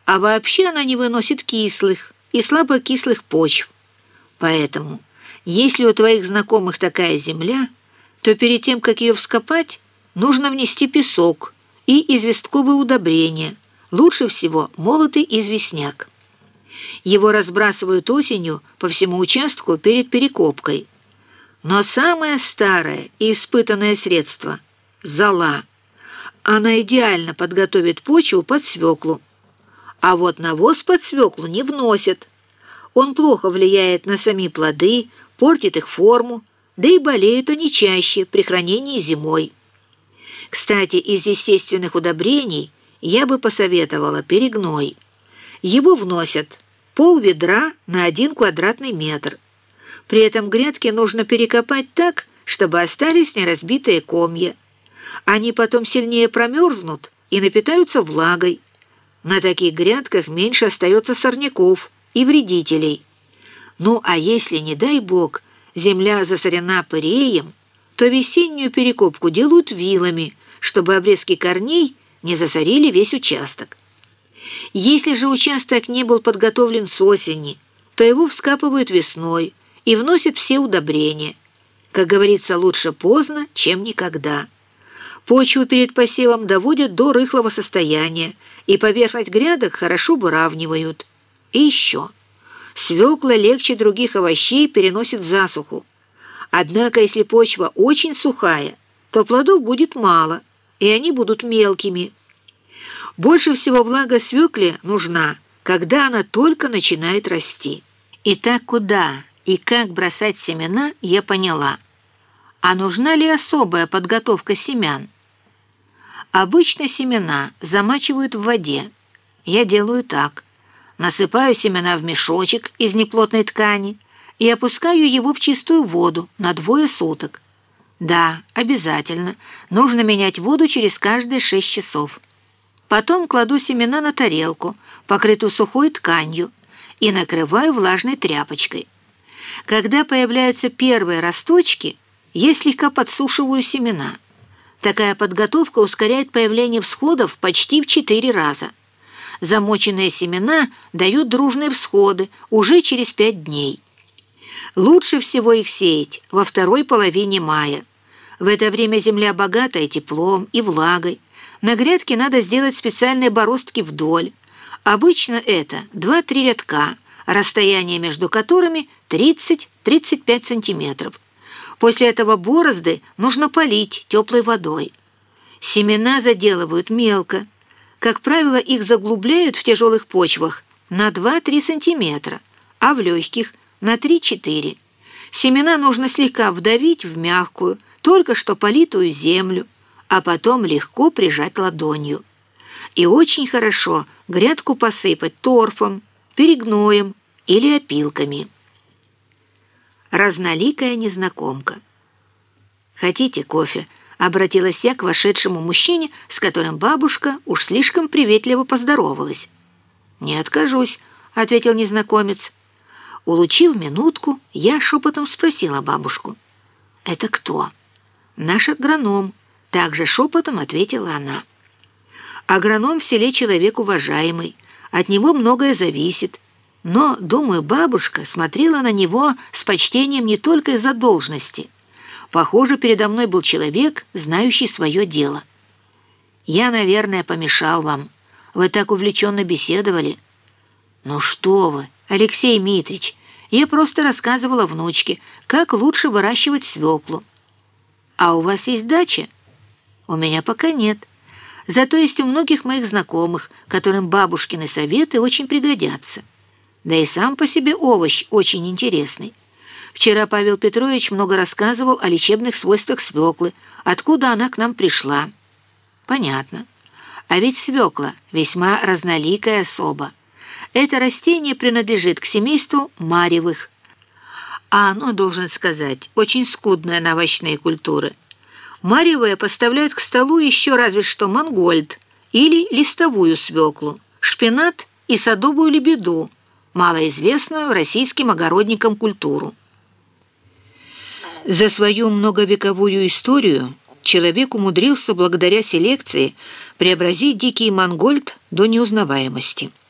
а вообще она не выносит кислых и слабокислых почв. Поэтому, если у твоих знакомых такая земля, то перед тем, как ее вскопать, нужно внести песок и известковые удобрения, лучше всего молотый известняк. Его разбрасывают осенью по всему участку перед перекопкой. Но самое старое и испытанное средство – зола. Она идеально подготовит почву под свеклу. А вот навоз под свеклу не вносят. Он плохо влияет на сами плоды, портит их форму, да и болеют они чаще при хранении зимой. Кстати, из естественных удобрений я бы посоветовала перегной. Его вносят пол-ведра на 1 квадратный метр. При этом грядки нужно перекопать так, чтобы остались неразбитые комья. Они потом сильнее промерзнут и напитаются влагой. На таких грядках меньше остается сорняков и вредителей. Ну а если, не дай бог, земля засорена пыреем, то весеннюю перекопку делают вилами, чтобы обрезки корней не засорили весь участок. Если же участок не был подготовлен с осени, то его вскапывают весной и вносят все удобрения. Как говорится, лучше поздно, чем никогда. Почву перед посевом доводят до рыхлого состояния, и поверхность грядок хорошо выравнивают. И еще. Свекла легче других овощей переносит засуху. Однако, если почва очень сухая, то плодов будет мало, и они будут мелкими. Больше всего влага свекле нужна, когда она только начинает расти. Итак, куда и как бросать семена, я поняла. А нужна ли особая подготовка семян? Обычно семена замачивают в воде. Я делаю так. Насыпаю семена в мешочек из неплотной ткани и опускаю его в чистую воду на 2 суток. Да, обязательно. Нужно менять воду через каждые 6 часов. Потом кладу семена на тарелку, покрытую сухой тканью, и накрываю влажной тряпочкой. Когда появляются первые росточки, я слегка подсушиваю семена. Такая подготовка ускоряет появление всходов почти в 4 раза. Замоченные семена дают дружные всходы уже через 5 дней. Лучше всего их сеять во второй половине мая. В это время земля богатая теплом и влагой. На грядке надо сделать специальные бороздки вдоль. Обычно это 2-3 рядка, расстояние между которыми 30-35 сантиметров. После этого борозды нужно полить теплой водой. Семена заделывают мелко. Как правило, их заглубляют в тяжелых почвах на 2-3 сантиметра, а в легких на 3-4. Семена нужно слегка вдавить в мягкую, только что политую землю, а потом легко прижать ладонью. И очень хорошо грядку посыпать торфом, перегноем или опилками. Разноликая незнакомка. «Хотите кофе?» — обратилась я к вошедшему мужчине, с которым бабушка уж слишком приветливо поздоровалась. «Не откажусь», — ответил незнакомец. Улучив минутку, я шепотом спросила бабушку. «Это кто?» «Наш агроном», — также шепотом ответила она. Агроном в селе человек уважаемый, от него многое зависит. Но, думаю, бабушка смотрела на него с почтением не только из-за должности. Похоже, передо мной был человек, знающий свое дело. «Я, наверное, помешал вам. Вы так увлеченно беседовали». «Ну что вы, Алексей Митрич, я просто рассказывала внучке, как лучше выращивать свеклу». «А у вас есть дача?» «У меня пока нет. Зато есть у многих моих знакомых, которым бабушкины советы очень пригодятся. Да и сам по себе овощ очень интересный. Вчера Павел Петрович много рассказывал о лечебных свойствах свеклы, откуда она к нам пришла». «Понятно. А ведь свекла весьма разноликая особа. Это растение принадлежит к семейству марьевых, а оно, должен сказать, очень скудное на овощные культуры. Марьевые поставляют к столу еще разве что мангольд или листовую свеклу, шпинат и садовую лебеду, малоизвестную российским огородникам культуру. За свою многовековую историю человек умудрился благодаря селекции преобразить дикий мангольд до неузнаваемости.